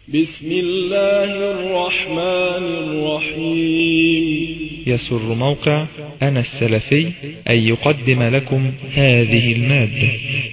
بسم الله الرحمن الرحيم. يسر موقع أنا السلفي أن يقدم لكم هذه المادة.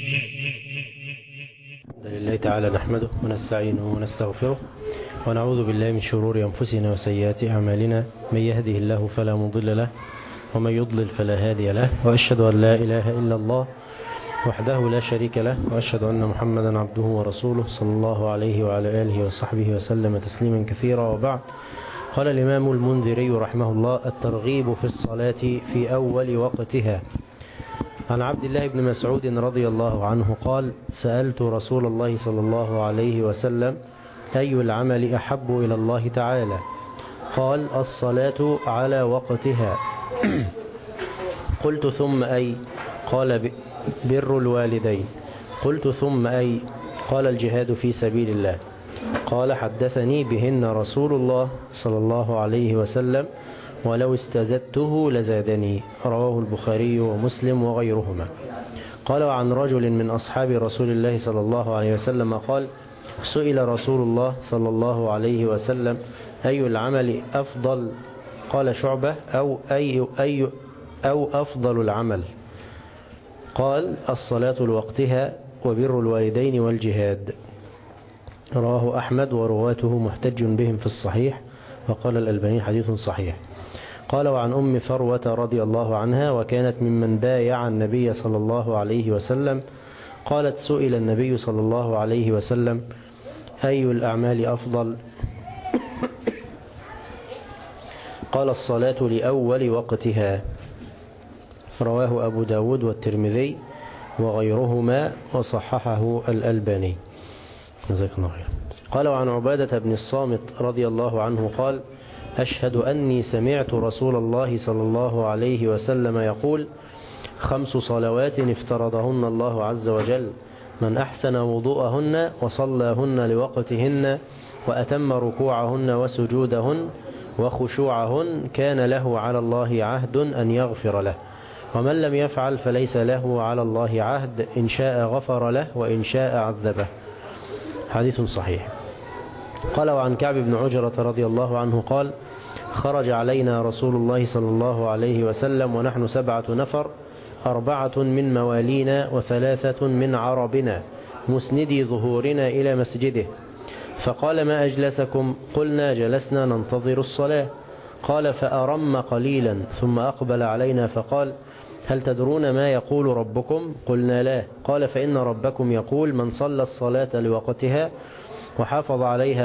الحمد لله تعالى نحمده ونستعينه ونستغفره ونعوذ بالله من شرور أنفسنا وسيئات أعمالنا، من يهده الله فلا مضل له ومن يضلل فلا هادي له، وأشهد أن لا إله إلا الله وحده لا شريك له، وأشهد أن محمدا عبده ورسوله صلى الله عليه وعلى آله وصحبه وسلم تسليما كثيرا. وبعد، قال الإمام المنذري رحمه الله: الترغيب في الصلاة في أول وقتها. عن عبد الله بن مسعود رضي الله عنه قال: سألت رسول الله صلى الله عليه وسلم: أي العمل أحب إلى الله تعالى؟ قال: الصلاة على وقتها. قلت: ثم أي؟ قال: بر الوالدين. قلت: ثم أي؟ قال: الجهاد في سبيل الله. قال: حدثني بهن رسول الله صلى الله عليه وسلم، ولو استزدته لزادني. رواه البخاري ومسلم وغيرهما. قال: وعن رجل من أصحاب رسول الله صلى الله عليه وسلم قال: سئل رسول الله صلى الله عليه وسلم: أي العمل أفضل؟ قال شعبة: أو أفضل العمل؟ قال: الصلاة لوقتها وبر الوالدين والجهاد. رواه أحمد ورواته محتج بهم في الصحيح، وقال الألباني حديث صحيح. قال: وعن أم فروة رضي الله عنها، وكانت ممن بايع النبي صلى الله عليه وسلم، قالت: سئل النبي صلى الله عليه وسلم: أي الأعمال أفضل؟ قال: الصلاة لأول وقتها. رواه أبو داود والترمذي وغيرهما وصححه الألباني. جزاك الله خير. قال: وعن عبادة بن الصامت رضي الله عنه قال: أشهد أني سمعت رسول الله صلى الله عليه وسلم يقول: 5 صلوات افترضهن الله عز وجل، من أحسن وضوءهن وصلاهن لوقتهن وأتم ركوعهن وسجودهن وخشوعهن كان له على الله عهد أن يغفر له، ومن لم يفعل فليس له على الله عهد، إن شاء غفر له وإن شاء عذبه. حديث صحيح. قال: وعن كعب بن عجرة رضي الله عنه قال: خرج علينا رسول الله صلى الله عليه وسلم ونحن 7 نفر، 4 من موالينا و3 من عربنا، مسندي ظهورنا إلى مسجده، فقال: ما أجلسكم؟ قلنا: جلسنا ننتظر الصلاة. قال: فأرم قليلا ثم أقبل علينا فقال: هل تدرون ما يقول ربكم؟ قلنا: لا. قال: فإن ربكم يقول: من صلى الصلاة لوقتها وحافظ عليها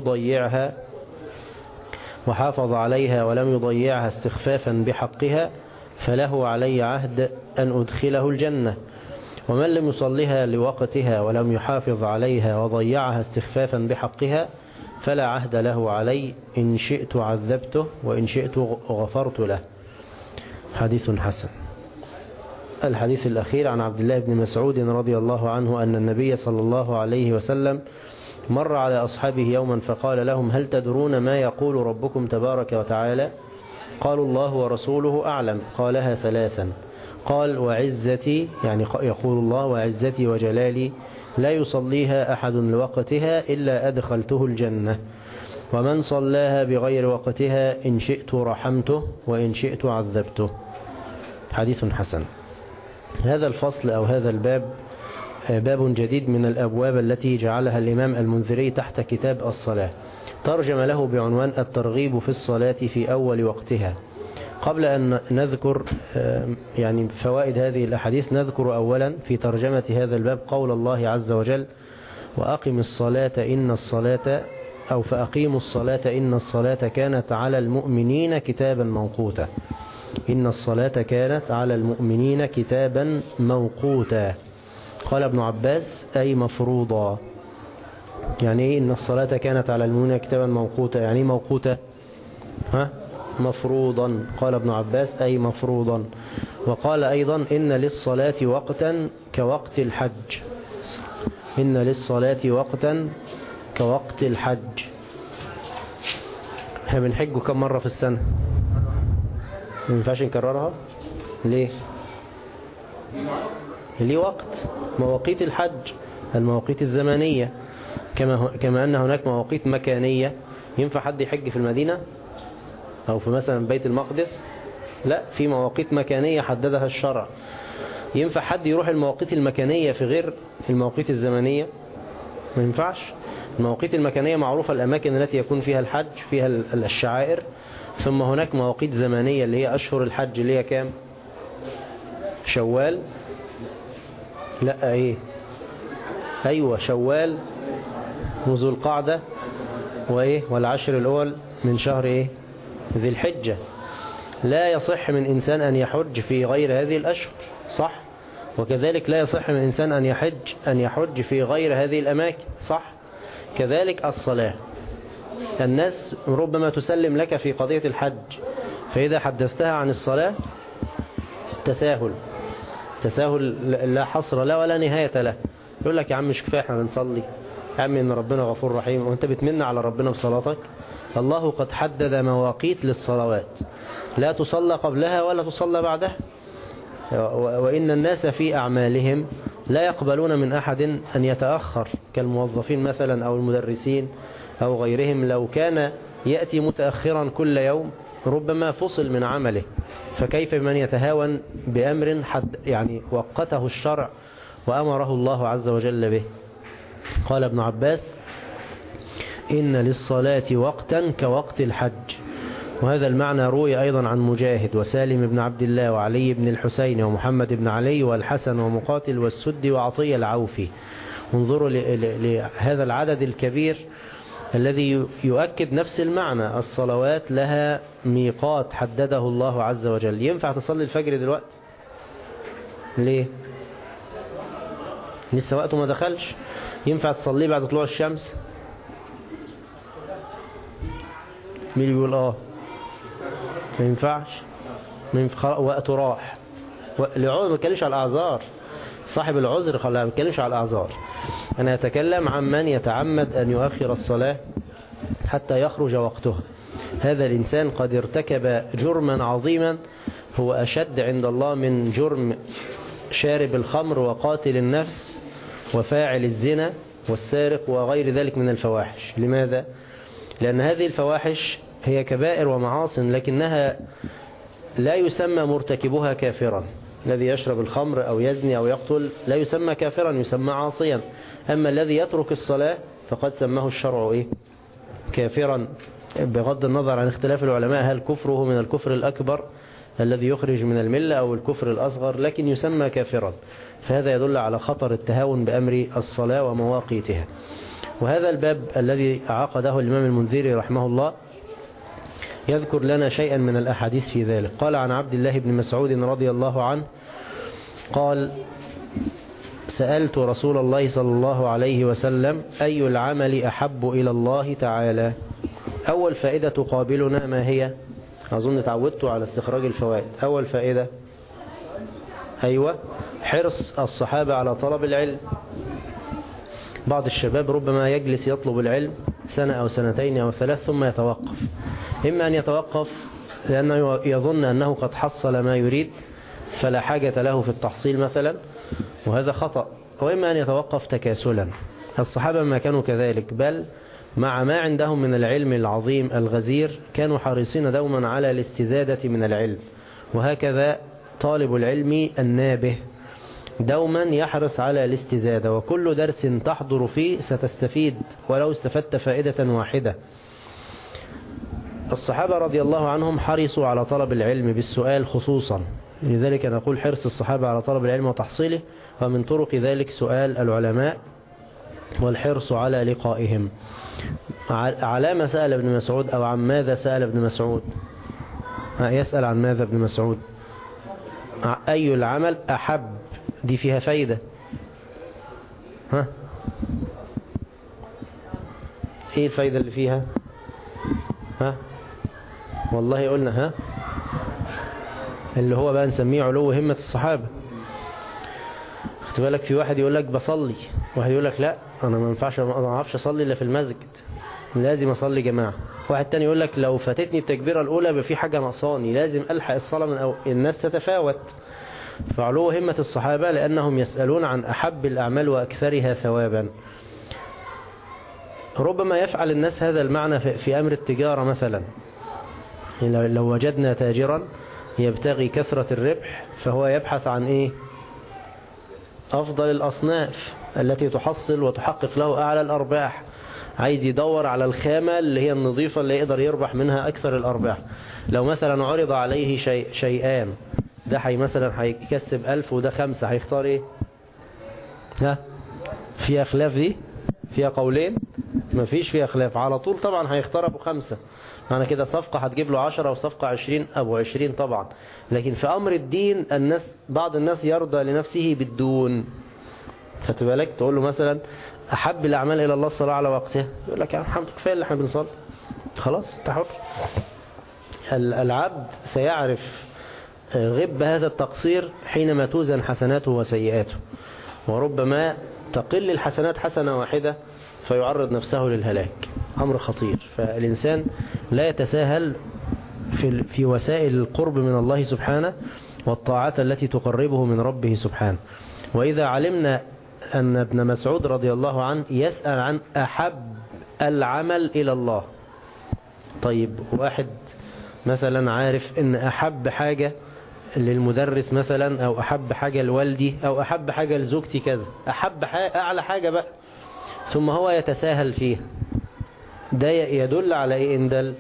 ولم يضيعها استخفافا بحقها فله علي عهد أن أدخله الجنة، ومن لم يصلها لوقتها ولم يحافظ عليها وضيعها استخفافا بحقها فلا عهد له علي، إن شئت عذبته وإن شئت غفرت له. حديث حسن. الحديث الأخير عن عبد الله بن مسعود رضي الله عنه أن النبي صلى الله عليه وسلم مر على أصحابه يوما فقال لهم: هل تدرون ما يقول ربكم تبارك وتعالى؟ قالوا: الله ورسوله أعلم. قالها 3. قال: وعزتي، يعني يقول الله: وعزتي وجلالي لا يصليها أحد لوقتها إلا أدخلته الجنة، ومن صلاها بغير وقتها إن شئت رحمته وإن شئت عذبته. حديث حسن. هذا الفصل أو هذا الباب باب جديد من الأبواب التي جعلها الإمام المنذري تحت كتاب الصلاة، ترجم له بعنوان الترغيب في الصلاة في أول وقتها. قبل أن نذكر يعني فوائد هذه الأحاديث، نذكر أولا في ترجمة هذا الباب قول الله عز وجل: وأقم الصلاة إن الصلاة، أو فأقيموا الصلاة إن الصلاة كانت على المؤمنين كتابا موقوتا. إن الصلاة كانت على المؤمنين كتابا موقوتا. قال ابن عباس: أي مفروضا. يعني إيه إن الصلاة كانت على المؤمنين كتابا موقوتا؟ يعني موقوتا مفروضا. قال ابن عباس: أي مفروضا. وقال أيضا: إن للصلاة وقتا كوقت الحج. إن للصلاة وقتا كوقت الحج. احنا بنحج كم مرة في السنة؟ ما ينفعش نكررها ليه؟ ليه وقت، مواقيت الحج، المواقيت الزمنية. كما أن هناك مواقيت مكانية. ينفع حد يحج في المدينة أو في مثلا بيت المقدس؟ لا، في مواقيت مكانية حددها الشرع. ينفع حد يروح المواقيت المكانية في غير المواقيت الزمنية؟ ما ينفعش. المواقيت المكانية معروفة، الأماكن التي يكون فيها الحج، فيها الشعائر. ثم هناك مواقيت زمنية اللي هي أشهر الحج، اللي هي كام؟ شوال، لا ايه، ايوه شوال وذو القعدة وايه، والعشر الاول من شهر ايه، ذي الحجة. لا يصح من انسان ان يحج في غير هذه الاشهر، صح؟ وكذلك لا يصح من انسان ان يحج في غير هذه الاماكن، صح؟ كذلك الصلاة. الناس ربما تسلم لك في قضية الحج، فإذا حدثتها عن الصلاة تساهل لا حصر له ولا نهاية له. يقول لك يا عم مش كفاية احنا بنصلي، يا عم ان ربنا غفور رحيم، وانت بتمن على ربنا بصلاتك؟ الله قد حدد مواقيت للصلوات، لا تصلى قبلها ولا تصلى بعدها. وإن الناس في أعمالهم لا يقبلون من أحد أن يتأخر، كالموظفين مثلا أو المدرسين أو غيرهم. لو كان يأتي متأخرا كل يوم ربما فصل من عمله، فكيف من يتهاون بأمر يعني وقته الشرع وأمره الله عز وجل به. قال ابن عباس: إن للصلاة وقتا كوقت الحج. وهذا المعنى روي أيضا عن مجاهد وسالم بن عبد الله وعلي بن الحسين ومحمد بن علي والحسن ومقاتل والسدي وعطية العوفي. انظروا لهذا العدد الكبير الذي يؤكد نفس المعنى. الصلوات لها ميقات حدده الله عز وجل. ينفع تصلي الفجر دلوقتي؟ ليه؟ لسه وقته ما دخلش. ينفع تصلي بعد طلوع الشمس؟ مين اللي بيقول ما ينفعش؟ وقته راح. ما بتكلمش على الأعذار، صاحب العذر ما بتكلمش على الأعذار. أنا أتكلم عن من يتعمد أن يؤخر الصلاة حتى يخرج وقتها. هذا الإنسان قد ارتكب جرما عظيما هو أشد عند الله من جرم شارب الخمر وقاتل النفس وفاعل الزنا والسارق وغير ذلك من الفواحش. لماذا؟ لأن هذه الفواحش هي كبائر ومعاصٍ، لكنها لا يسمى مرتكبها كافرا. الذي يشرب الخمر أو يزني أو يقتل لا يسمى كافرا، يسمى عاصيا. أما الذي يترك الصلاة فقد سماه الشرع كافرا، بغض النظر عن اختلاف العلماء هل كفره من الكفر الأكبر الذي يخرج من الملة أو الكفر الأصغر، لكن يسمى كافرا. فهذا يدل على خطر التهاون بأمر الصلاة ومواقيتها. وهذا الباب الذي عقده الإمام المنذري رحمه الله يذكر لنا شيئا من الأحاديث في ذلك. قال عن عبد الله بن مسعود رضي الله عنه قال: سألت رسول الله صلى الله عليه وسلم: أي العمل أحب إلى الله تعالى؟ أول فائدة تقابلنا ما هي؟ أظن تعودت على استخراج الفوائد. أول فائدة أيوة، حرص الصحابة على طلب العلم. بعض الشباب ربما يجلس يطلب العلم سنة أو سنتين أو ثلاث ثم يتوقف. إما أن يتوقف لأنه يظن أنه قد حصل ما يريد فلا حاجة له في التحصيل مثلا، وهذا خطأ. وإما أن يتوقف تكاسلا. الصحابة ما كانوا كذلك، بل مع ما عندهم من العلم العظيم الغزير كانوا حريصين دوما على الاستزادة من العلم. وهكذا طالب العلم النابه دوما يحرص على الاستزادة، وكل درس تحضر فيه ستستفيد ولو استفدت فائدة واحدة. الصحابة رضي الله عنهم حرصوا على طلب العلم بالسؤال خصوصا، لذلك نقول حرص الصحابة على طلب العلم وتحصيله، ومن طرق ذلك سؤال العلماء والحرص على لقائهم. على ما سأل ابن مسعود أو عن ماذا سأل ابن مسعود؟ يسأل عن ماذا ابن مسعود؟ أي العمل أحب؟ دي فيها فايدة. ايه الفايدة اللي فيها؟ والله قلنا اللي هو بقى نسميه علو همة الصحابة. اخت بالك في واحد يقول لك بصلي، واحد يقول لك لا انا ما اعرفش اصلي الا في المسجد، لازم اصلي جماعة. واحد تاني يقول لك لو فاتتني التكبيرة الاولى يبقى في حاجة ناقصاني، لازم الحق الصلاة من الناس تتفاوت. فعلو همة الصحابة لأنهم يسألون عن أحب الأعمال وأكثرها ثوابا. ربما يفعل الناس هذا المعنى في أمر التجارة مثلا. لو وجدنا تاجرا يبتغي كثرة الربح فهو يبحث عن إيه؟ أفضل الأصناف التي تحصل وتحقق له أعلى الأرباح. عايز يدور على الخامة اللي هي النظيفة اللي يقدر يربح منها أكثر الأرباح. لو مثلا عرض عليه شيئان، ده مثلا هيكسب 1000 وده 5، هيختار إيه؟ ها؟ فيها خلاف دي؟ فيها قولين؟ ما فيش فيها خلاف، على طول طبعا هيختار أبو 5. معنى كده صفقة هتجيب له 10 وصفقة 20 أبو 20 طبعا. لكن في أمر الدين بعض الناس يرضى لنفسه بالدون. فتبالك تقول له مثلا أحب الأعمال إلى الله الصلاة على وقتها، يقول لك يا محمد كفاية اللي احنا بنصلي خلاص انت حر. العبد سيعرف غب هذا التقصير حينما توزن حسناته وسيئاته، وربما تقل الحسنات حسنة واحدة فيعرض نفسه للهلاك. أمر خطير. فالإنسان لا يتساهل في وسائل القرب من الله سبحانه والطاعات التي تقربه من ربه سبحانه. وإذا علمنا أن ابن مسعود رضي الله عنه يسأل عن أحب العمل إلى الله. طيب واحد مثلا عارف أن أحب حاجة للمدرس مثلا، أو أحب حاجة لوالدي، أو أحب حاجة لزوجتي كذا، أحب أعلى حاجة بقى، ثم هو يتساهل فيها، ده يدل على إيه؟ إن دل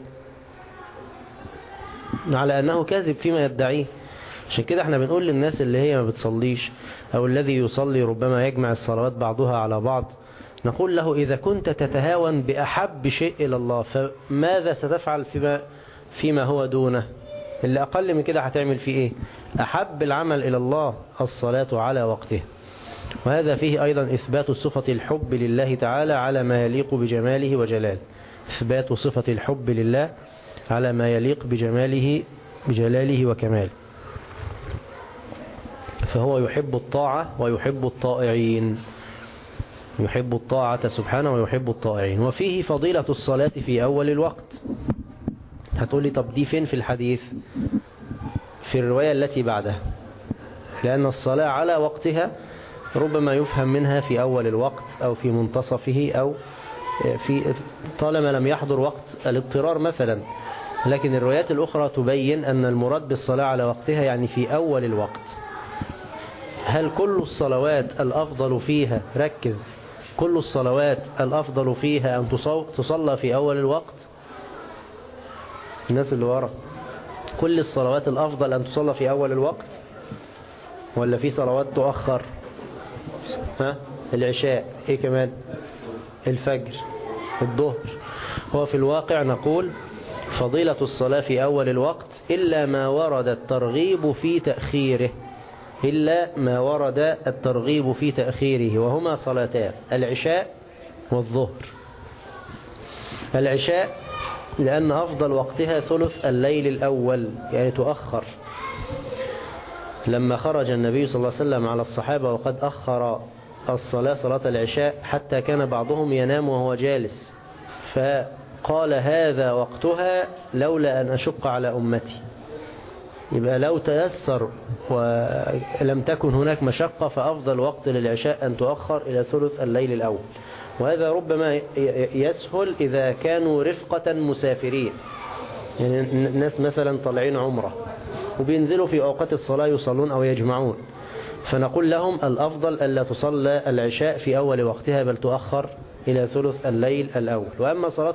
على أنه كاذب فيما يدعيه. عشان كده احنا بنقول للناس اللي هي ما بتصليش، أو الذي يصلي ربما يجمع الصلوات بعضها على بعض، نقول له إذا كنت تتهاون بأحب شيء إلى الله فماذا ستفعل فيما هو دونه؟ اللي أقل من كده هتعمل فيه إيه؟ أحب العمل إلى الله الصلاة على وقته. وهذا فيه أيضا إثبات صفة الحب لله تعالى على ما يليق بجماله وجلاله. إثبات صفة الحب لله على ما يليق بجلاله وكماله. فهو يحب الطاعة ويحب الطائعين، يحب الطاعة سبحانه ويحب الطائعين. وفيه فضيلة الصلاة في أول الوقت. هتقولي طب دي فين في الحديث؟ في الرواية التي بعدها، لأن الصلاة على وقتها ربما يفهم منها في أول الوقت أو في منتصفه أو في طالما لم يحضر وقت الاضطرار مثلا. لكن الروايات الأخرى تبين أن المراد بالصلاة على وقتها يعني في أول الوقت. هل كل الصلوات الأفضل فيها، ركز، كل الصلوات الأفضل فيها أن تصلى في أول الوقت؟ الناس اللي ورا، كل الصلوات الأفضل أن تصلى في أول الوقت ولا في صلوات تؤخر؟ العشاء، إيه كمان؟ الفجر، الظهر. هو في الواقع نقول فضيلة الصلاة في أول الوقت إلا ما ورد الترغيب في تأخيره، إلا ما ورد الترغيب في تأخيره، وهما صلاتان، العشاء والظهر. العشاء لأن أفضل وقتها ثلث الليل الأول، يعني تؤخر. لما خرج النبي صلى الله عليه وسلم على الصحابة وقد أخر الصلاة، صلاة العشاء، حتى كان بعضهم ينام وهو جالس، فقال هذا وقتها لولا أن أشق على أمتي. يبقى لو تيسر ولم تكن هناك مشقة فأفضل وقت للعشاء أن تؤخر إلى ثلث الليل الأول. وهذا ربما يسهل إذا كانوا رفقة مسافرين، يعني الناس مثلا طالعين عمرة وبينزلوا في أوقات الصلاة يصلون أو يجمعون، فنقول لهم الأفضل ألا تصلى العشاء في أول وقتها بل تؤخر إلى ثلث الليل الأول. وأما صلاة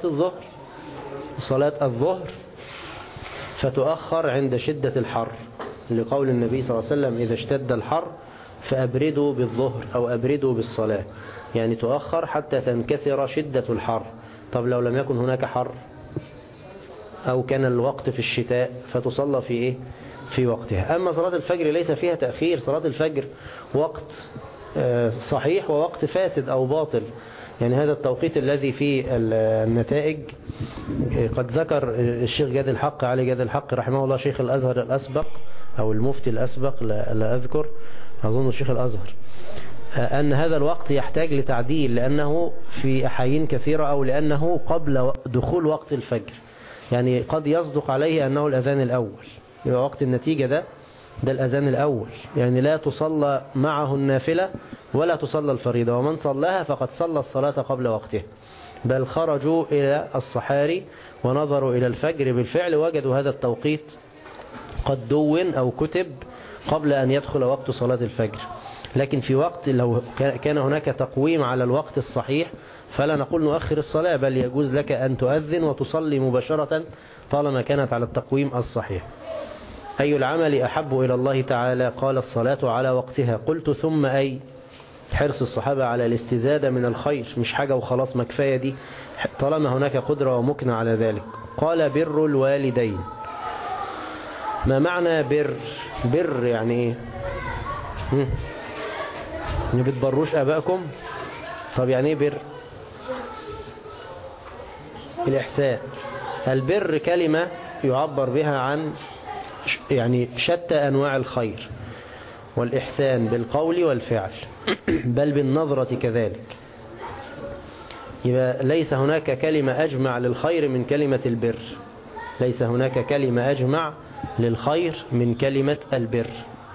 الظهر فتؤخر عند شدة الحر، لقول النبي صلى الله عليه وسلم إذا اشتد الحر فأبردوا بالظهر أو أبردوا بالصلاة، يعني تؤخر حتى تنكسر شدة الحر. طب لو لم يكن هناك حر أو كان الوقت في الشتاء فتصلى في إيه؟ في وقتها. أما صلاة الفجر ليس فيها تأخير، صلاة الفجر وقت صحيح ووقت فاسد أو باطل، يعني هذا التوقيت الذي فيه النتائج. قد ذكر الشيخ جاد الحق علي جاد الحق رحمه الله، شيخ الأزهر الأسبق أو المفتي الأسبق، لا أذكر، أظن الشيخ الأزهر، أن هذا الوقت يحتاج لتعديل، لأنه في أحايين كثيرة أو لأنه قبل دخول وقت الفجر، يعني قد يصدق عليه أنه الأذان الأول، يبقى وقت النتيجة ده الأذان الأول، يعني لا تصلى معه النافلة ولا تصلى الفريضة، ومن صلاها فقد صلى الصلاة قبل وقتها. بل خرجوا إلى الصحاري ونظروا إلى الفجر بالفعل وجدوا هذا التوقيت قد دون أو كتب قبل أن يدخل وقت صلاة الفجر. لكن في وقت لو كان هناك تقويم على الوقت الصحيح فلا نقول نؤخر الصلاة، بل يجوز لك أن تؤذن وتصلي مباشرة طالما كانت على التقويم الصحيح. أي العمل أحب إلى الله تعالى؟ قال الصلاة على وقتها. قلت ثم أي؟ حرص الصحابة على الاستزادة من الخير، مش حاجة وخلاص ما كفاية دي طالما هناك قدرة ومكنة على ذلك. قال بر الوالدين. ما معنى بر؟ بر يعني ايه؟ ما بتبروش أبائكم؟ طب يعني ايه بر؟ الإحسان. البر كلمة يعبر بها عن يعني شتى أنواع الخير، والإحسان بالقول والفعل بل بالنظرة كذلك. يبقى ليس هناك كلمة أجمع للخير من كلمة البر، ليس هناك كلمة أجمع للخير من كلمة البر،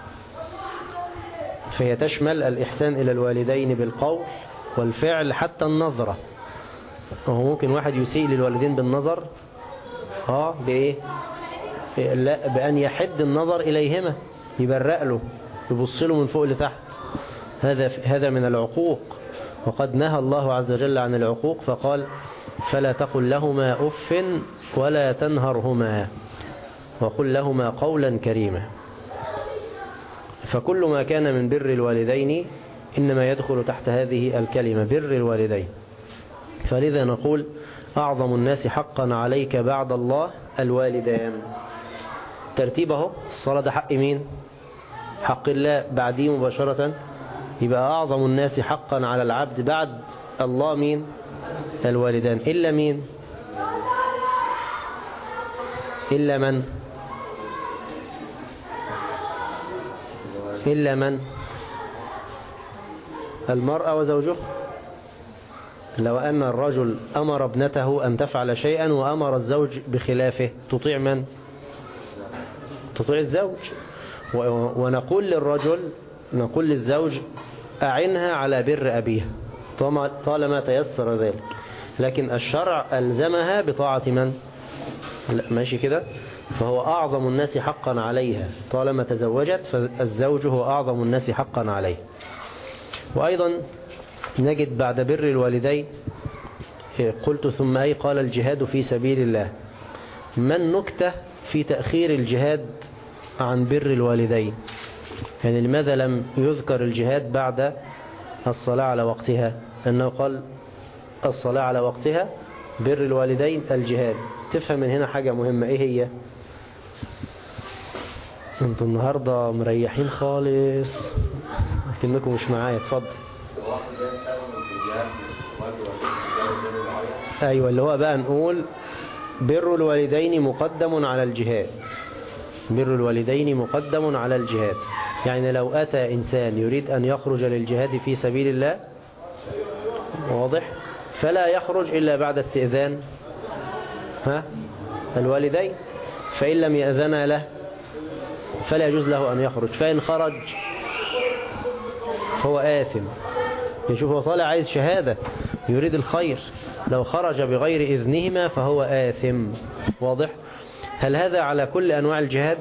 فهي تشمل الإحسان إلى الوالدين بالقول والفعل حتى النظرة. وهو ممكن واحد يسيء للوالدين بالنظر بإيه؟ لا، بأن يحد النظر إليهما، يبرق له، يبص له من فوق لتحت. هذا من العقوق، وقد نهى الله عز وجل عن العقوق فقال فلا تقل لهما أف ولا تنهرهما وقل لهما قولا كريما. فكل ما كان من بر الوالدين إنما يدخل تحت هذه الكلمة بر الوالدين. فلذا نقول أعظم الناس حقا عليك بعد الله الوالدان. ترتيبه الصلاة ده حق مين؟ حق الله، بعديه مباشرة يبقى أعظم الناس حقا على العبد بعد الله مين؟ الوالدان. إلا مين؟ إلا من؟ إلا من؟ المرأة وزوجه. لو أن الرجل أمر ابنته أن تفعل شيئا وأمر الزوج بخلافه تطيع من؟ تطيع الزوج. ونقول للرجل، نقول للزوج أعنها على بر أبيها طالما تيسر ذلك، لكن الشرع ألزمها بطاعة من؟ لا، ماشي كده. فهو أعظم الناس حقا عليها طالما تزوجت، فالزوج هو أعظم الناس حقا عليه. وأيضا نجد بعد بر الوالدين قلت ثم أي؟ قال الجهاد في سبيل الله. ما النكتة في تأخير الجهاد عن بر الوالدين؟ يعني لماذا لم يذكر الجهاد بعد الصلاة على وقتها؟ أنه قال الصلاة على وقتها، بر الوالدين، الجهاد. تفهم من هنا حاجة مهمة. إيه هي؟ انتوا النهاردة مريحين خالص لكنكم مش معايا. اتفضل. أيوة، اللي هو بقى نقول بر الوالدين مقدم على الجهاد. بر الوالدين مقدم على الجهاد. يعني لو أتى إنسان يريد أن يخرج للجهاد في سبيل الله، واضح، فلا يخرج إلا بعد استئذان الوالدين. فإن لم يأذن له فلا يجوز له أن يخرج. فإن خرج هو آثم. يشوف هو طالع عايز شهادة يريد الخير، لو خرج بغير إذنهما فهو آثم. واضح؟ هل هذا على كل أنواع الجهاد؟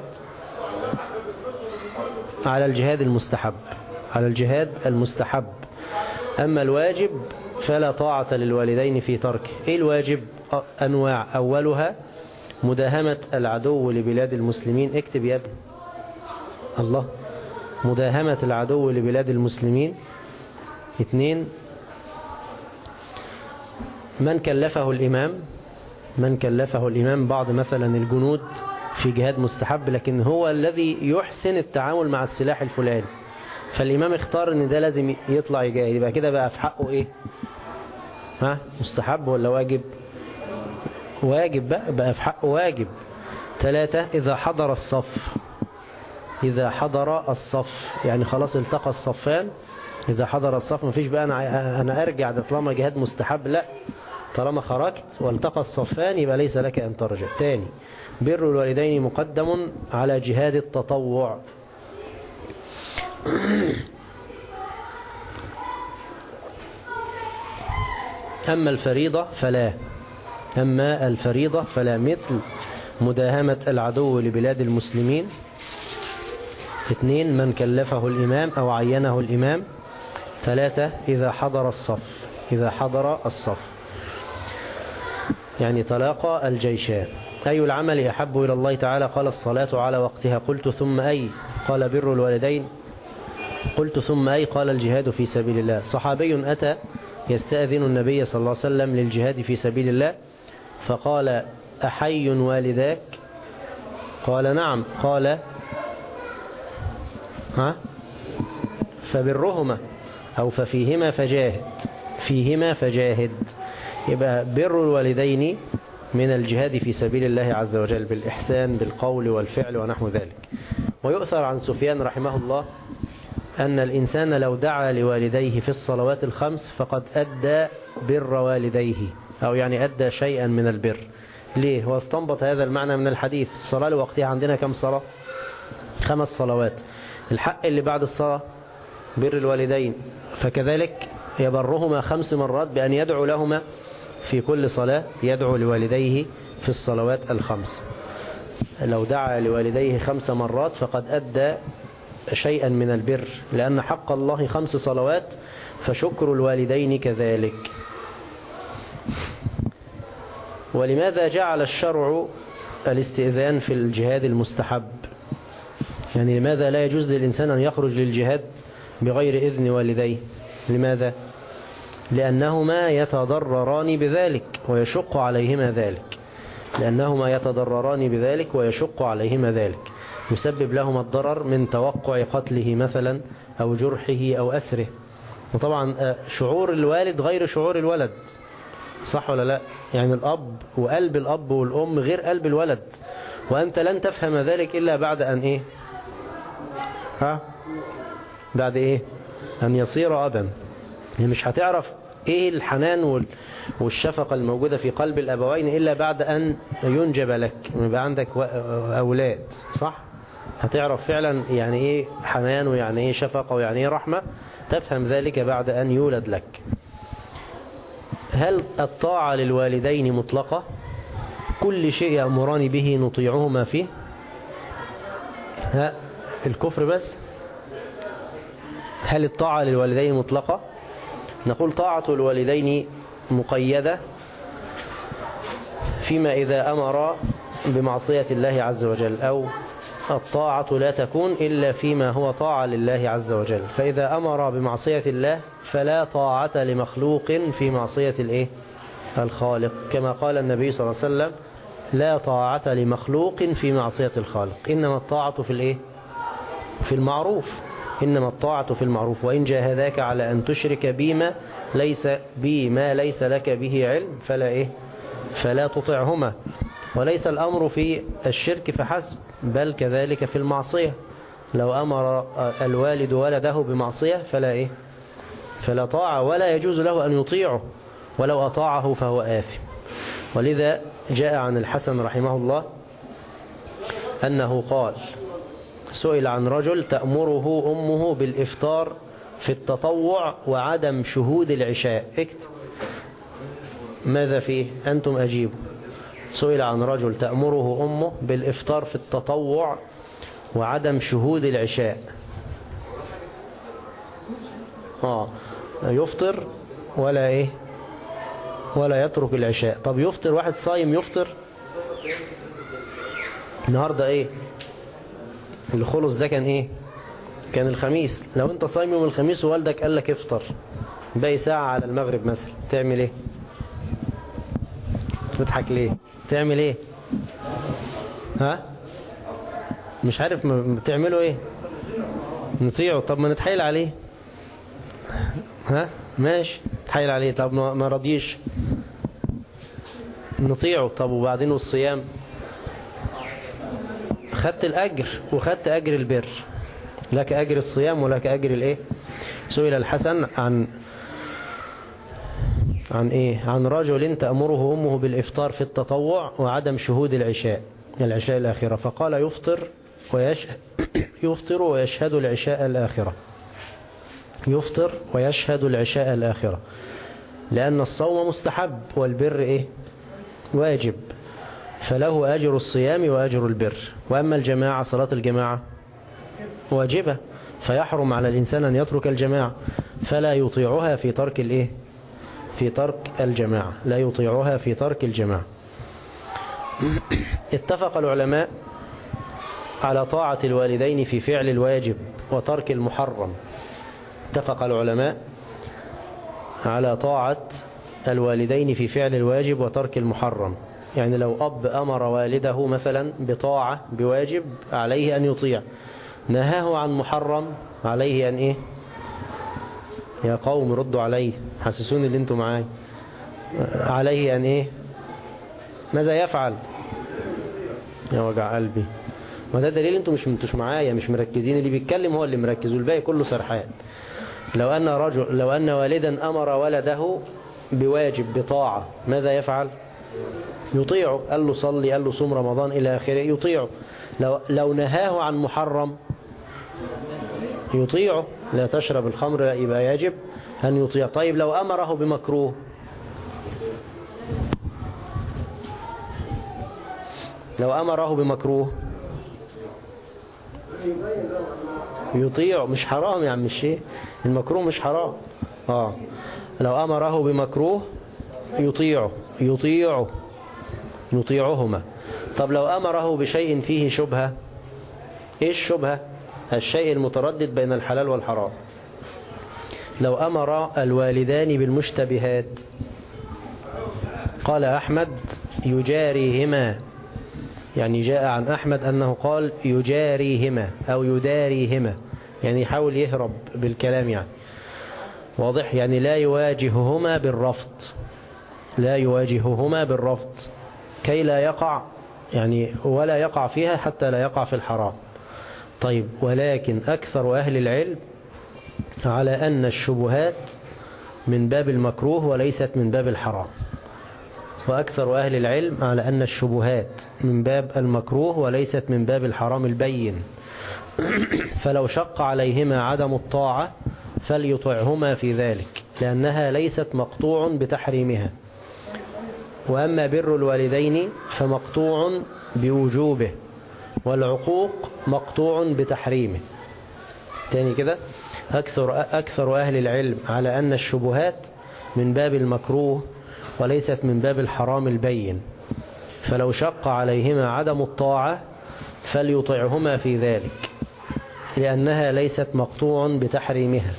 على الجهاد المستحب، على الجهاد المستحب. أما الواجب فلا طاعة للوالدين في تركه. إيه الواجب؟ أنواع. أولها مداهمة العدو لبلاد المسلمين. اكتب يا ابني. الله. مداهمة العدو لبلاد المسلمين. 2 من كلفه الإمام، من كلفه الإمام بعض مثلا الجنود في جهاد مستحب، لكن هو الذي يحسن التعامل مع السلاح الفلاني، فالإمام اختار ان ده لازم يطلع يجاهد، يبقى كده بقى في حقه ايه؟ مستحب ولا واجب؟ واجب بقى في حقه واجب. 3 إذا حضر الصف، إذا حضر الصف يعني خلاص التقى الصفان. إذا حضر الصف مفيش بقى أنا أرجع ده طالما جهاد مستحب، لا، طالما خرجت والتقى الصفان يبقى ليس لك أن ترجع تاني. بر الوالدين مقدم على جهاد التطوع. أما الفريضة فلا مثل مداهمة العدو لبلاد المسلمين. 2 من كلفه الإمام أو عينه الإمام. 3 إذا حضر الصف يعني تلاقى الجيشان. أي العمل أحب إلى الله تعالى؟ قال الصلاة على وقتها. قلت ثم أي؟ قال بر الوالدين. قلت ثم أي؟ قال الجهاد في سبيل الله. صحابي أتى يستأذن النبي صلى الله عليه وسلم للجهاد في سبيل الله فقال أحي والداك؟ قال نعم. قال فبرهما أو فيهما فجاهد. يبقى بر الوالدين من الجهاد في سبيل الله عز وجل بالإحسان بالقول والفعل ونحو ذلك. ويؤثر عن سفيان رحمه الله أن الإنسان لو دعا لوالديه في الصلوات الخمس فقد أدى بر والديه، أو يعني أدى شيئا من البر. ليه؟ هو استنبط هذا المعنى من الحديث. الصلاة لوقتها عندنا كم صلاة؟ 5 صلوات. الحق اللي بعد الصلاة بر الوالدين، فكذلك يبرهما 5 مرات بأن يدعو لهما في كل صلاة، يدعو لوالديه في الصلوات الخمس. لو دعا لوالديه 5 مرات فقد أدى شيئا من البر، لأن حق الله 5 صلوات فشكر الوالدين كذلك. ولماذا جعل الشرع الاستئذان في الجهاد المستحب؟ يعني لماذا لا يجوز للإنسان أن يخرج للجهاد بغير إذن والديه؟ لماذا؟ لأنهما يتضرران بذلك ويشق عليهما ذلك، يسبب لهما الضرر من توقع قتله مثلا أو جرحه أو أسره. وطبعا شعور الوالد غير شعور الولد، صح ولا لا؟ يعني الأب وقلب الأب والأم غير قلب الولد، وأنت لن تفهم ذلك إلا بعد أن بعد أن يصير أبا. يعني مش هتعرف الحنان والشفقة الموجودة في قلب الأبوين إلا بعد أن ينجب لك ويبقى عندك أولاد، صح؟ هتعرف فعلا يعني حنان ويعني شفقة ويعني رحمة، تفهم ذلك بعد أن يولد لك. هل الطاعة للوالدين مطلقة؟ كل شيء يأمران به نطيعهما فيه؟ الكفر بس؟ هل الطاعة للوالدين مطلقة؟ نقول طاعة الوالدين مقيدة فيما إذا أمر بمعصية الله عز وجل، أو الطاعة لا تكون إلا فيما هو طاعة لله عز وجل. فإذا أمر بمعصية الله فلا طاعة لمخلوق في معصية الخالق، كما قال النبي صلى الله عليه وسلم لا طاعة لمخلوق في معصية الخالق، إنما الطاعة في المعروف، إنما الطاعة في المعروف. وإن جاهداك على أن تشرك بما ليس لك به علم فلا تطعهما. وليس الأمر في الشرك فحسب، بل كذلك في المعصية. لو أمر الوالد ولده بمعصية فلا طاعة، ولا يجوز له أن يطيعه، ولو أطاعه فهو آثم. ولذا جاء عن الحسن رحمه الله أنه قال سئل عن رجل تأمره أمه بالإفطار في التطوع وعدم شهود العشاء، اكتب ماذا فيه أنتم أجيبوا. سئل عن رجل تأمره أمه بالإفطار في التطوع وعدم شهود العشاء. يفطر ولا يترك العشاء. طب يفطر، واحد صايم يفطر النهاردة اللي خلص ده كان الخميس. لو انت صايم يوم الخميس ووالدك قال لك افطر باقي ساعة على المغرب مثلا، تعمل تضحك ليه؟ تعمل مش عارف تعملوا نطيعه. طب ما نتحايل عليه، ماشي نتحايل عليه. طب ما رضيش نطيعه. طب وبعدين والصيام؟ خدت الأجر وخدت أجر البر، لك أجر الصيام ولك أجر سئل الحسن عن رجل تأمره أمه بالإفطار في التطوع وعدم شهود العشاء الآخرة، فقال يفطر ويشهد العشاء الآخرة. لأن الصوم مستحب والبر إيه؟ واجب، فله أجر الصيام وأجر البر. وأما الجماعة، صلاة الجماعة واجبة، فيحرم على الإنسان أن يترك الجماعة، فلا يطيعها في ترك الإيه؟ في ترك الجماعة، لا يطيعها في ترك الجماعة. اتفق العلماء على طاعة الوالدين في فعل الواجب وترك المحرم. اتفق العلماء على طاعة الوالدين في فعل الواجب وترك المحرم. يعني لو أب أمر والده مثلا بطاعة بواجب عليه أن يطيع، نهاه عن محرم عليه أن إيه؟ يا قوم ردوا عليه، حسسوني اللي انتم معاي. عليه أن إيه؟ ماذا يفعل؟ يا وجع قلبي، ما ده دليل انتم مش معايا، مش مركزين. اللي بيتكلم هو اللي مركز والباقي كله سرحان. لو أن والدا أمر ولده بواجب بطاعة، ماذا يفعل؟ يطيعه. قال له صلي، قال له صوم رمضان إلى آخره، يطيعه. لو نهاه عن محرم يطيعه. لا تشرب الخمر، يبقى يجب أن يطيع. طيب لو أمره بمكروه، لو أمره بمكروه يطيع. مش حرام يا عم الشيخ، المكروه مش حرام. لو أمره بمكروه يطيعهما. طب لو أمره بشيء فيه شبهة، إيه الشبهة؟ الشيء المتردد بين الحلال والحرام. لو أمر الوالدان بالمشتبهات، قال أحمد يجاريهما، يعني جاء عن أحمد أنه قال يجاريهما أو يداريهما، يعني يحاول يهرب بالكلام، يعني واضح، يعني لا يواجههما بالرفض كي لا يقع، يعني ولا يقع فيها حتى لا يقع في الحرام. طيب، ولكن أكثر أهل العلم على أن الشبهات من باب المكروه وليست من باب الحرام. وأكثر أهل العلم على أن الشبهات من باب المكروه وليست من باب الحرام البين. فلو شق عليهما عدم الطاعة فليطعهما في ذلك، لأنها ليست مقطوع بتحريمها. وأما بر الوالدين فمقطوع بوجوبه، والعقوق مقطوع بتحريمه. تاني كده، أكثر أهل العلم على أن الشبهات من باب المكروه وليست من باب الحرام البين. فلو شق عليهما عدم الطاعة فليطعهما في ذلك، لأنها ليست مقطوع بتحريمها.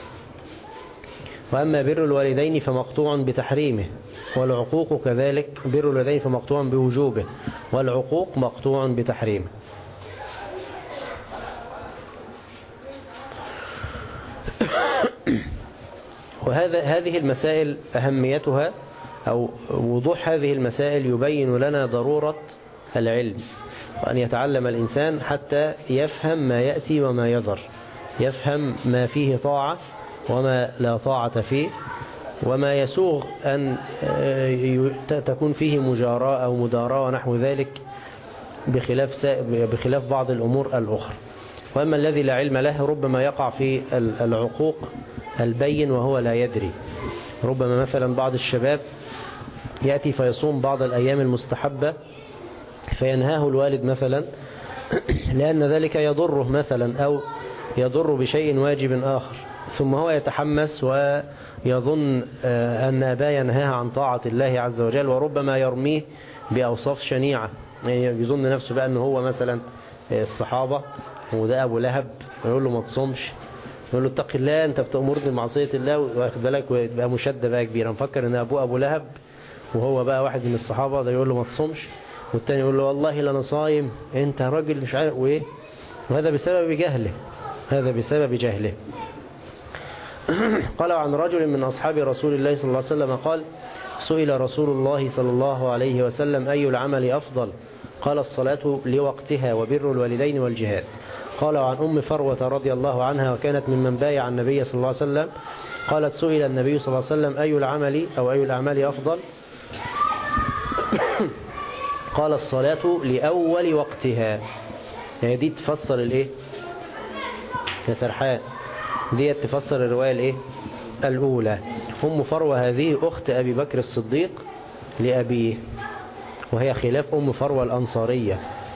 وأما بر الوالدين فمقطوع بتحريمه، والعقوق كذلك. بر الوالدين فمقطوع بوجوبه، والعقوق مقطوع بتحريمه. هذه المسائل أهميتها أو وضوح هذه المسائل يبين لنا ضرورة العلم، وأن يتعلم الإنسان حتى يفهم ما يأتي وما يذر، يفهم ما فيه طاعة وما لا طاعة فيه، وما يسوغ أن تكون فيه مجاراة أو مداراة ونحو ذلك، بخلاف بعض الأمور الأخرى. وأما الذي لا علم له ربما يقع في العقوق البين وهو لا يدري. ربما مثلا بعض الشباب يأتي فيصوم بعض الأيام المستحبة فينهاه الوالد مثلا لأن ذلك يضره مثلا، أو يضر بشيء واجب آخر، ثم هو يتحمس ويظن أن أباه ينهاه عن طاعة الله عز وجل، وربما يرميه بأوصاف شنيعة. يعني يظن نفسه بقى أنه هو مثلا الصحابة وده أبو لهب، ويقول له ما تصومش، يقول له اتق الله أنت بتأمرني بمعصية الله، واخد بالك، ويبقى مشدة بقى كبيرة، مفكر أن أبوه أبو لهب وهو بقى واحد من الصحابة، ده يقول له ما تصومش، والتاني يقول له والله لأنا صايم، أنت راجل مش عارف وإيه. وهذا بسبب جهله، هذا بسبب جهله. قال عن رجل من أصحاب رسول الله صلى الله عليه وسلم قال: سئل رسول الله صلى الله عليه وسلم أي العمل أفضل؟ قال: الصلاة لوقتها وبر الوالدين والجهاد. قال عن أم فروة رضي الله عنها وكانت ممن بايع النبي صلى الله عليه وسلم قالت: سئل النبي صلى الله عليه وسلم أي العمل أو أي الأعمال أفضل؟ قال: الصلاة لأول وقتها. يعني دي تفسر الإيه يا سرحان؟ دي تفسر الرواية الإيه الأولى. أم فروة هذه أخت أبي بكر الصديق لأبيه، وهي خلاف أم فروة الأنصارية.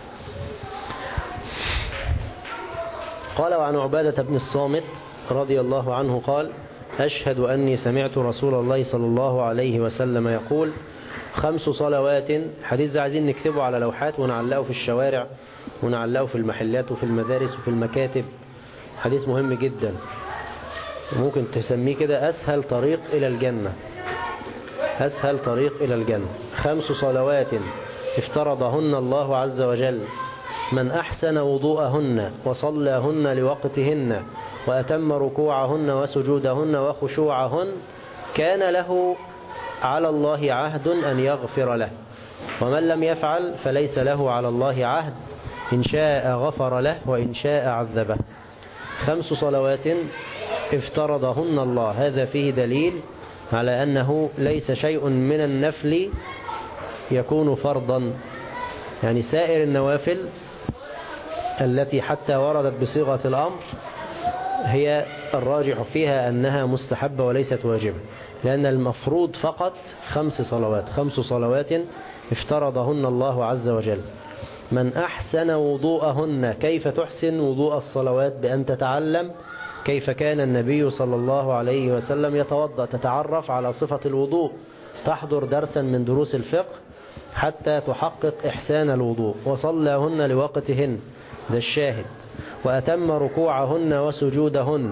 قال: وعن عبادة بن الصامت رضي الله عنه قال: أشهد أني سمعت رسول الله صلى الله عليه وسلم يقول: 5 صلوات. حديث عايزين نكتبه على لوحات ونعلقه في الشوارع ونعلقه في المحلات وفي المدارس وفي المكاتب. حديث مهم جدا، ممكن تسميه كده أسهل طريق إلى الجنة. أسهل طريق إلى الجنة. 5 صلوات افترضهن الله عز وجل، من أحسن وضوءهن وصلىهن لوقتهن وأتم ركوعهن وسجودهن وخشوعهن كان له على الله عهد أن يغفر له، ومن لم يفعل فليس له على الله عهد، إن شاء غفر له وإن شاء عذبه. 5 صلوات افترضهن الله، هذا فيه دليل على أنه ليس شيء من النفل يكون فرضا. يعني سائر النوافل التي حتى وردت بصيغة الأمر هي الراجح فيها أنها مستحبة وليست واجبة، لأن المفروض فقط 5 صلوات. 5 صلوات افترضهن الله عز وجل. من أحسن وضوءهن، كيف تحسن وضوء الصلوات؟ بأن تتعلم كيف كان النبي صلى الله عليه وسلم يتوضأ، تتعرف على صفة الوضوء، تحضر درسا من دروس الفقه حتى تحقق إحسان الوضوء. وصلىهن لوقتهن، ده الشاهد. وأتم ركوعهن وسجودهن.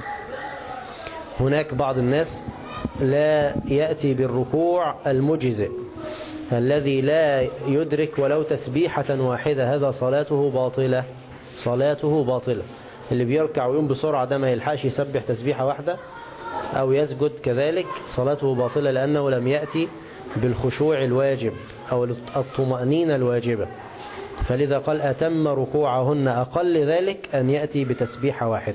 هناك بعض الناس لا يأتي بالركوع المجزئ الذي لا يدرك ولو تسبيحة واحدة، هذا صلاته باطلة. صلاته باطلة. اللي بيركع ويقوم بسرعة ده ما يلحقش يسبح تسبيحة واحدة أو يسجد كذلك، صلاته باطلة، لأنه لم يأتي بالخشوع الواجب أو الطمأنينة الواجبة. فلذا قال: أتم ركوعهن، أقل ذلك أن يأتي بتسبيحة واحدة.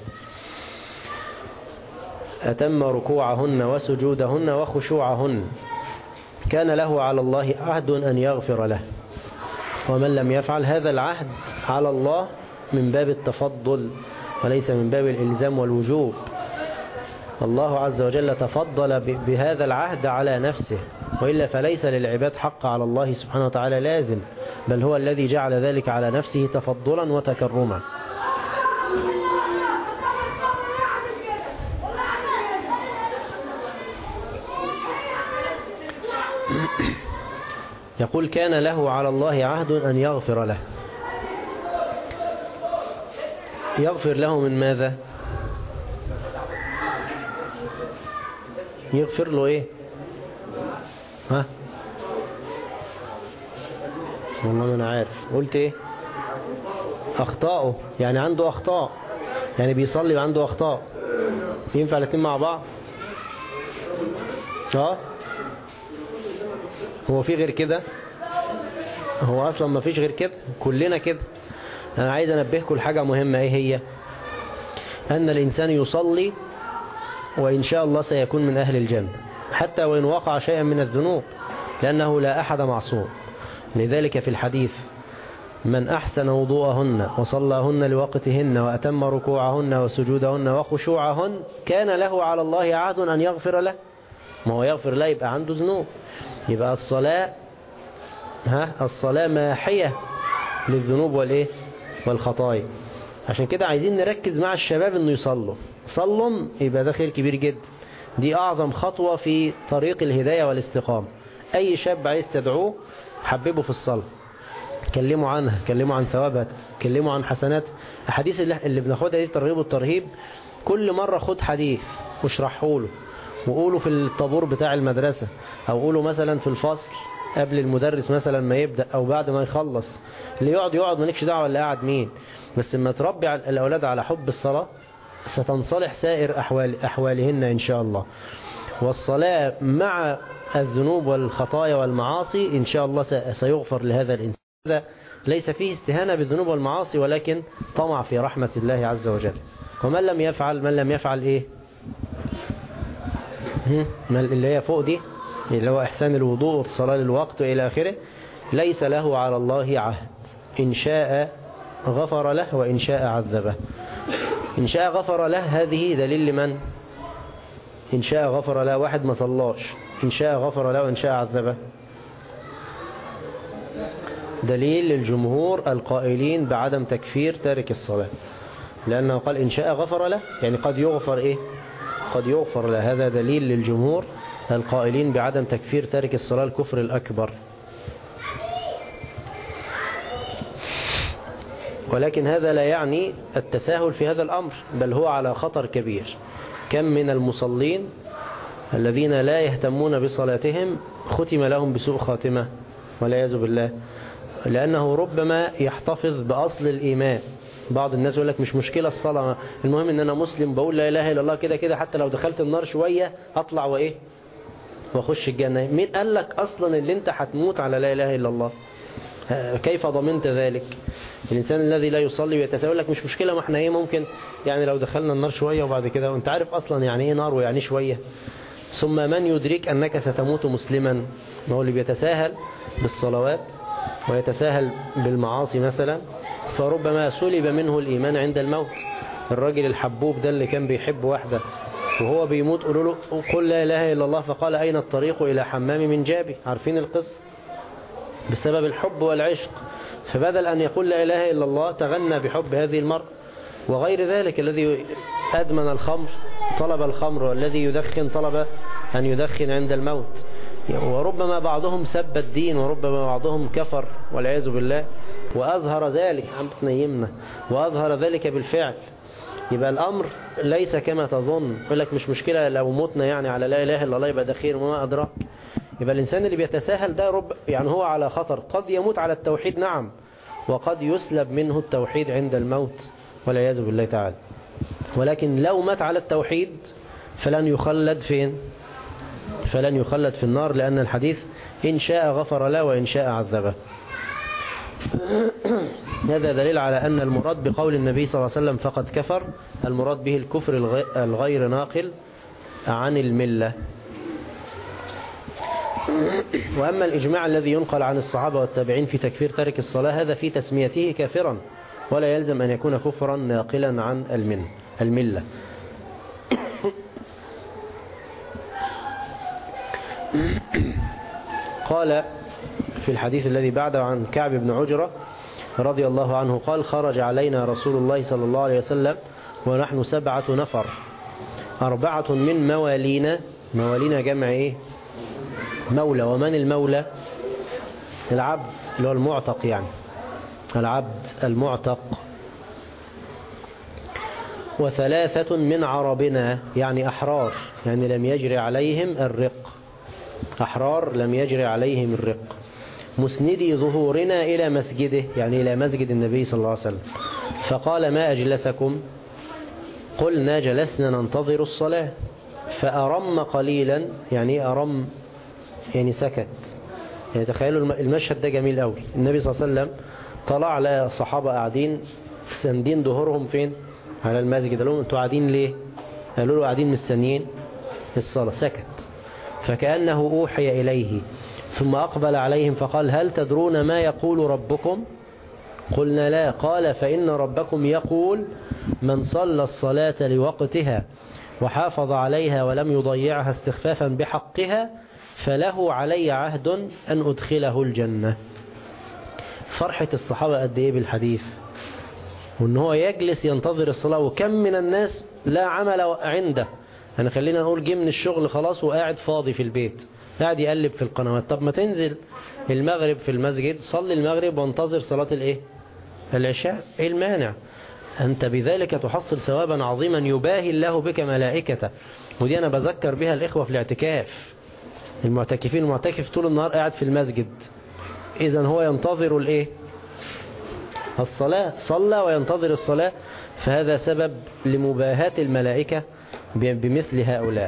أتم ركوعهن وسجودهن وخشوعهن كان له على الله عهد أن يغفر له، ومن لم يفعل. هذا العهد على الله من باب التفضل وليس من باب الإلزام والوجوب. الله عز وجل تفضل بهذا العهد على نفسه، وإلا فليس للعباد حق على الله سبحانه وتعالى لازم، بل هو الذي جعل ذلك على نفسه تفضلا وتكرما. يقول: كان له على الله عهد أن يغفر له. يغفر له من ماذا؟ يغفر له ايه؟ ها؟ والله ما انا عارف. قلت ايه؟ اخطاؤه، يعني عنده اخطاء، يعني بيصلي وعنده اخطاء. ينفع الاثنين مع بعض؟ هو في غير كده؟ هو اصلا ما فيش غير كده، كلنا كده. انا عايز انبهكم لحاجة مهمة. ايه هي؟ ان الانسان يصلي وان شاء الله سيكون من اهل الجنة، حتى وان وقع شيئا من الذنوب، لانه لا احد معصوم. لذلك في الحديث: من احسن وضوءهن وصلىهن لوقتهن واتم ركوعهن وسجودهن وخشوعهن كان له على الله عهد ان يغفر له. ما هو يغفر له يبقى عنده ذنوب، يبقى الصلاة ماحية للذنوب والايه والخطايا. عشان كده عايزين نركز مع الشباب انه صلوا يبقى ده خير كبير جدا. دي اعظم خطوة في طريق الهداية والاستقامة. اي شاب عايز تدعوه حببه في الصلاة، كلموا عنها، كلموا عن ثوابها، كلموا عن حسنات. الحديث اللي بناخدها دي الترغيب والترهيب، كل مرة خد حديث واشرحه له وقوله في الطابور بتاع المدرسة، او قوله مثلا في الفصل قبل المدرس مثلا ما يبدأ او بعد ما يخلص. اللي يقعد مالكش دعوة اللي قاعد مين، بس لما تربي الأولاد على حب الصلاة ستنصلح سائر أحوالهن إن شاء الله. والصلاة مع الذنوب والخطايا والمعاصي إن شاء الله سيغفر لهذا الإنسان. هذا ليس فيه استهانة بالذنوب والمعاصي، ولكن طمع في رحمة الله عز وجل. ومن لم يفعل إيه؟ اللي هي فوق دي، اللي هو إحسان الوضوء والصلاة للوقت وإلى آخره، ليس له على الله عهد، إن شاء غفر له وإن شاء عذبه. إن شاء غفر له، هذه دليل لمن؟ إن شاء غفر له. واحد ما صلاش، إن شاء غفر له وإن شاء عذبه. دليل للجمهور القائلين بعدم تكفير تارك الصلاة، لأنه قال إن شاء غفر له، يعني قد يغفر إيه؟ قد يغفر له. هذا دليل للجمهور القائلين بعدم تكفير تارك الصلاة الكفر الأكبر. ولكن هذا لا يعني التساهل في هذا الأمر، بل هو على خطر كبير. كم من المصلين الذين لا يهتمون بصلاتهم ختم لهم بسوء خاتمة والعياذ بالله، لأنه ربما يحتفظ بأصل الإيمان. بعض الناس يقول لك مش مشكلة الصلاة، المهم ان انا مسلم بقول لا اله الا الله كده كده، حتى لو دخلت النار شوية اطلع وايه واخش الجنة. مين قال لك اصلا اللي انت هتموت على لا اله الا الله؟ كيف ضمنت ذلك؟ الانسان الذي لا يصلي ويتساءل لك مش مشكلة، ما احنا ايه ممكن يعني لو دخلنا النار شوية وبعد كده، وانت عارف اصلا يعني ايه نار ويعني شوية. ثم من يدرك انك ستموت مسلما؟ ما هو اللي بيتساهل بالصلوات ويتساهل بالمعاصي مثلا، فربما سلب منه الإيمان عند الموت. الراجل الحبوب ده اللي كان بيحب واحدة وهو بيموت قالوا له قل لا إله إلا الله، فقال أين الطريق إلى حمام من جابي؟ عارفين القصة؟ بسبب الحب والعشق، فبدل أن يقول لا إله إلا الله تغنى بحب هذه المرأة. وغير ذلك الذي أدمن الخمر طلب الخمر، والذي يدخن طلب أن يدخن عند الموت. وربما بعضهم سب الدين، وربما بعضهم كفر والعياذ بالله، وأظهر ذلك عم تنيمنا وأظهر ذلك بالفعل. يبقى الأمر ليس كما تظن، يقول لك مش مشكلة لو متنا يعني على لا إله إلا الله يبقى ده خير وما أدراك. يبقى الإنسان اللي بيتساهل ده يعني هو على خطر، قد يموت على التوحيد نعم، وقد يسلب منه التوحيد عند الموت والعياذ بالله تعالى. ولكن لو مات على التوحيد فلن يخلد فين؟ فلن يخلد في النار، لأن الحديث إن شاء غفر له وإن شاء عذبه. هذا دليل على أن المراد بقول النبي صلى الله عليه وسلم فقد كفر، المراد به الكفر الغير ناقل عن الملة. وأما الإجماع الذي ينقل عن الصحابة والتابعين في تكفير تارك الصلاة، هذا في تسميته كافرا، ولا يلزم أن يكون كفرا ناقلا عن الملة. قال في الحديث الذي بعده عن كعب بن عجرة رضي الله عنه قال خرج علينا رسول الله صلى الله عليه وسلم ونحن 7 نفر، 4 من موالينا. موالينا جمع ايه؟ مولى. ومن المولى؟ العبد اللي هو المعتق، يعني العبد المعتق. و3 من عربنا، يعني أحرار، يعني لم يجري عليهم الرق، أحرار لم يجري عليهم الرق. مسندي ظهورنا إلى مسجده، يعني إلى مسجد النبي صلى الله عليه وسلم. فقال ما أجلسكم؟ قلنا جلسنا ننتظر الصلاة. فأرم قليلا، يعني أرم يعني سكت. يعني تخيلوا المشهد ده جميل قوي. النبي صلى الله عليه وسلم طلع على الصحابة قاعدين ساندين ظهورهم فين؟ على المسجد. قالوا لهم انتوا قاعدين ليه؟ قالوا له قاعدين مستنيين الصلاة. سكت، فكأنه أوحي إليه. ثم أقبل عليهم فقال هل تدرون ما يقول ربكم؟ قلنا لا. قال فإن ربكم يقول من صلى الصلاة لوقتها وحافظ عليها ولم يضيعها استخفافا بحقها فله علي عهد أن أدخله الجنة. فرحة الصحابة قد إيه بالحديث، وأن هو يجلس ينتظر الصلاة. وكم من الناس لا عمل عنده، يعني خلينا نقول جه من الشغل خلاص وقاعد فاضي في البيت قاعد يقلب في القنوات. طب ما تنزل المغرب في المسجد صلي المغرب وانتظر صلاة الايه؟ العشاء. ايه المانع؟ انت بذلك تحصل ثوابا عظيما يباهي الله بك ملائكته. ودي انا بذكر بها الاخوة في الاعتكاف، المعتكفين. المعتكف طول النهار قاعد في المسجد، اذا هو ينتظر الايه؟ الصلاة. صلى وينتظر الصلاة، فهذا سبب لمباهاة الملائكة بمثل هؤلاء.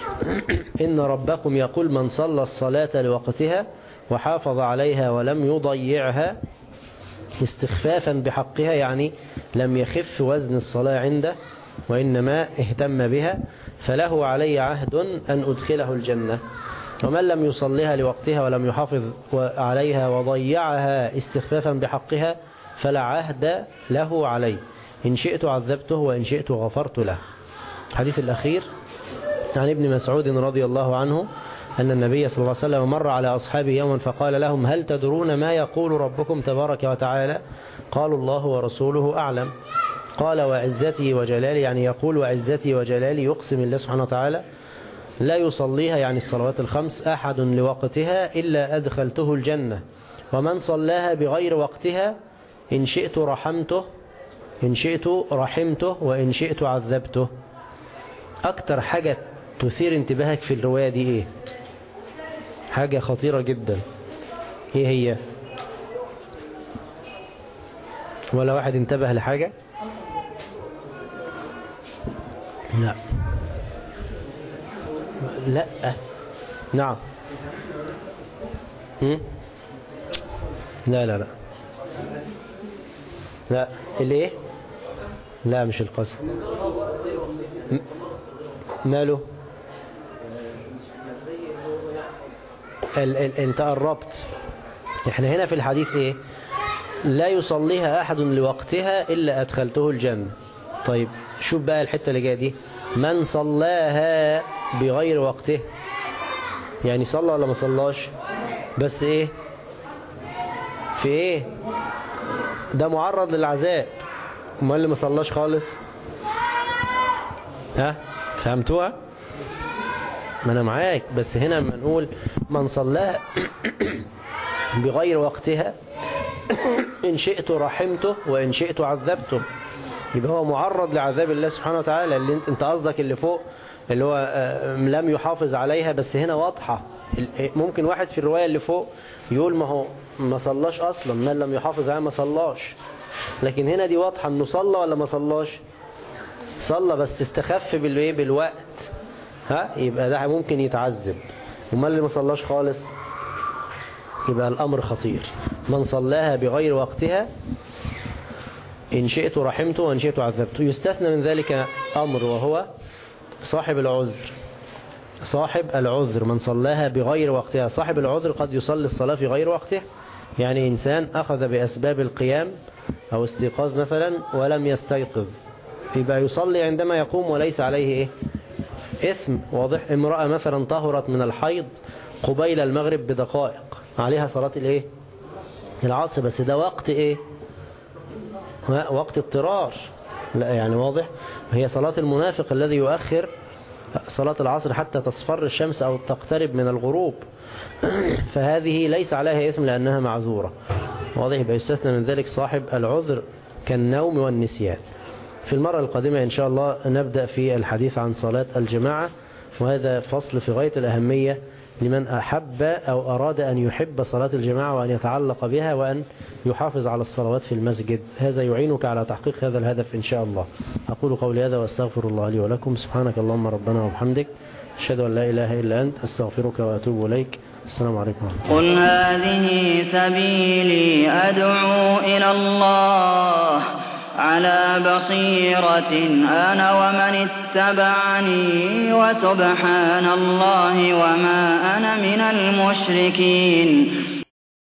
إن ربكم يقول من صلى الصلاة لوقتها وحافظ عليها ولم يضيعها استخفافا بحقها، يعني لم يخف وزن الصلاة عنده وإنما اهتم بها، فله علي عهد أن أدخله الجنة. ومن لم يصليها لوقتها ولم يحافظ عليها وضيعها استخفافا بحقها فلا عهد له عليه، إن شئت عذبته وإن شئت غفرت له. الحديث الأخير عن ابن مسعود رضي الله عنه أن النبي صلى الله عليه وسلم مر على أصحابه يوما فقال لهم: هل تدرون ما يقول ربكم تبارك وتعالى؟ قالوا: الله ورسوله أعلم. قال: وعزتي وجلالي، يعني يقول وعزتي وجلالي، يقسم الله سبحانه وتعالى: لا يصليها، يعني الصلوات الخمس، أحد لوقتها إلا أدخلته الجنة، ومن صلاها بغير وقتها إن شئت رحمته وإن شئت عذبته. أكتر حاجة تثير انتباهك في الرواية دي إيه؟ حاجة خطيرة جدا. إيه هي؟ ولا واحد انتبه لحاجة؟ لا لا. نعم. لا لا لا لا. الايه؟ لا مش القسم. ماله؟ انت قربت. احنا هنا في الحديث ايه؟ لا يصليها احد لوقتها الا ادخلته الجنة. طيب شوف بقى الحتة اللي جايه دي: من صلاها بغير وقته، يعني صلى ولا ما صلاش؟ بس ايه؟ في ايه؟ ده معرض للعذاب. امال اللي ما صلاش خالص؟ ها فهمتوها؟ ما انا معاك، بس هنا لما نقول من صلاها بغير وقتها ان شئت رحمته وان شئت عذبته، يبقى هو معرض لعذاب الله سبحانه وتعالى. اللي انت قصدك اللي فوق اللي هو لم يحافظ عليها، بس هنا واضحة. ممكن واحد في الرواية اللي فوق يقول ما هو ما صلاش اصلا، من لم يحافظ عليها ما صلاش، لكن هنا دي واضحة انه صلى ولا ما صلاش؟ صلى بس استخف بالوقت، ها، يبقى ده ممكن يتعذب. وما اللي ما صلاش خالص يبقى الامر خطير. من صلاها بغير وقتها إن شئت رحمته وإن شئت عذبته. يستثنى من ذلك أمر، وهو صاحب العذر. صاحب العذر من صلاها بغير وقتها. صاحب العذر قد يصلي الصلاة في غير وقته، يعني إنسان أخذ بأسباب القيام أو استيقاظ مثلا ولم يستيقظ، يبقى يصلي عندما يقوم وليس عليه إثم. واضح؟ امرأة مثلا طهرت من الحيض قبيل المغرب بدقائق، عليها صلاة العصر، بس ده وقت وقت اضطرار. لا يعني واضح. هي صلاة المنافق الذي يؤخر صلاة العصر حتى تصفر الشمس أو تقترب من الغروب، فهذه ليس عليها إثم لأنها معذورة. واضح؟ يبقى يستثنى من ذلك صاحب العذر كالنوم والنسيان. في المرة القادمة إن شاء الله نبدأ في الحديث عن صلاة الجماعة، وهذا فصل في غاية الأهمية لمن أحب أو أراد أن يحب صلاة الجماعة وأن يتعلق بها وأن يحافظ على الصلوات في المسجد. هذا يعينك على تحقيق هذا الهدف إن شاء الله. أقول قولي هذا وأستغفر الله لي ولكم. سبحانك اللهم ربنا وبحمدك، أشهد أن لا إله إلا أنت، أستغفرك وأتوب إليك. السلام عليكم ورحمة الله. قل هذه سبيلي أدعو إلى الله على بصيرة أنا ومن اتبعني، وسبحان الله وما أنا من المشركين.